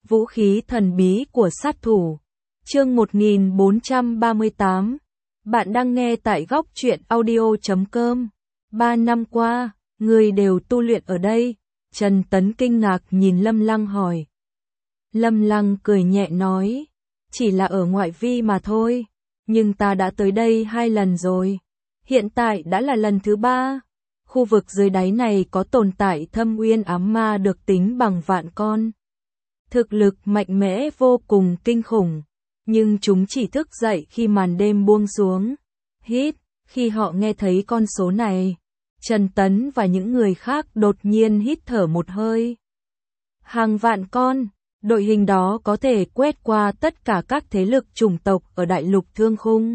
Vũ khí thần bí của sát thủ. Chương 1438. Bạn đang nghe tại góc truyện audio.com. 3 năm qua, người đều tu luyện ở đây. Trần Tấn kinh ngạc nhìn Lâm Lăng hỏi. Lâm Lăng cười nhẹ nói, chỉ là ở ngoại vi mà thôi, nhưng ta đã tới đây 2 lần rồi. Hiện tại đã là lần thứ 3. Khu vực dưới đáy này có tồn tại thâm uyên ám ma được tính bằng vạn con. Thực lực mạnh mẽ vô cùng kinh khủng, nhưng chúng chỉ thức dậy khi màn đêm buông xuống. Hít, khi họ nghe thấy con số này, Trần Tấn và những người khác đột nhiên hít thở một hơi. Hàng vạn con, đội hình đó có thể quét qua tất cả các thế lực chủng tộc ở đại lục Thương Khung.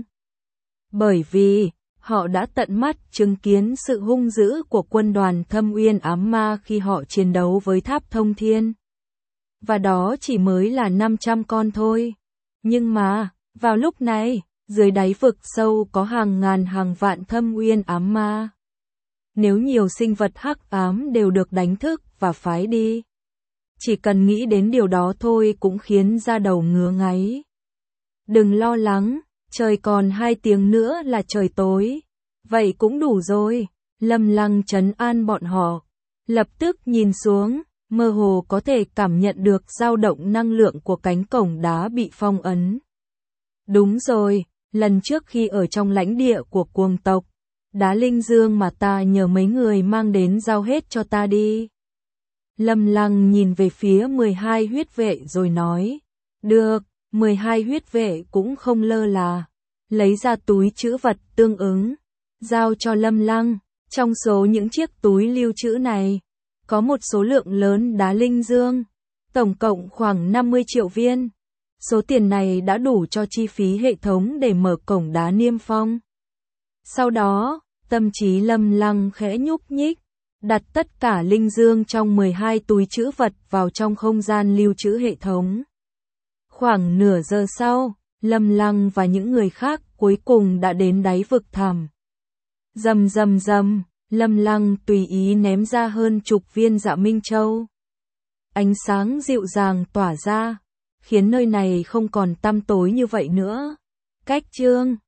Bởi vì, họ đã tận mắt chứng kiến sự hung dữ của quân đoàn thâm uyên ám ma khi họ chiến đấu với Tháp Thông Thiên. Và đó chỉ mới là 500 con thôi. Nhưng mà, vào lúc này, dưới đáy vực sâu có hàng ngàn hàng vạn thâm uyên ám ma. Nếu nhiều sinh vật hắc ám đều được đánh thức và phái đi, chỉ cần nghĩ đến điều đó thôi cũng khiến da đầu ngứa ngáy. Đừng lo lắng, trời còn 2 tiếng nữa là trời tối. Vậy cũng đủ rồi. Lâm Lăng trấn an bọn họ. Lập tức nhìn xuống, mơ hồ có thể cảm nhận được dao động năng lượng của cánh cổng đá bị phong ấn. Đúng rồi, lần trước khi ở trong lãnh địa của cuồng tộc, đá linh dương mà ta nhờ mấy người mang đến giao hết cho ta đi. Lâm Lăng nhìn về phía 12 huyết vệ rồi nói, được, 12 huyết vệ cũng không lơ là, lấy ra túi trữ vật tương ứng, giao cho Lâm Lăng. Trong số những chiếc túi lưu trữ này, có một số lượng lớn đá linh dương, tổng cộng khoảng 50 triệu viên. Số tiền này đã đủ cho chi phí hệ thống để mở cổng đá niêm phong. Sau đó, tâm trí Lâm Lăng khẽ nhúc nhích, đặt tất cả linh dương trong 12 túi trữ vật vào trong không gian lưu trữ hệ thống. Khoảng nửa giờ sau, Lâm Lăng và những người khác cuối cùng đã đến đáy vực thẳm. Rầm rầm rầm, Lâm Lăng tùy ý ném ra hơn chục viên Dạ Minh Châu. Ánh sáng dịu dàng tỏa ra, khiến nơi này không còn tăm tối như vậy nữa. Cách chương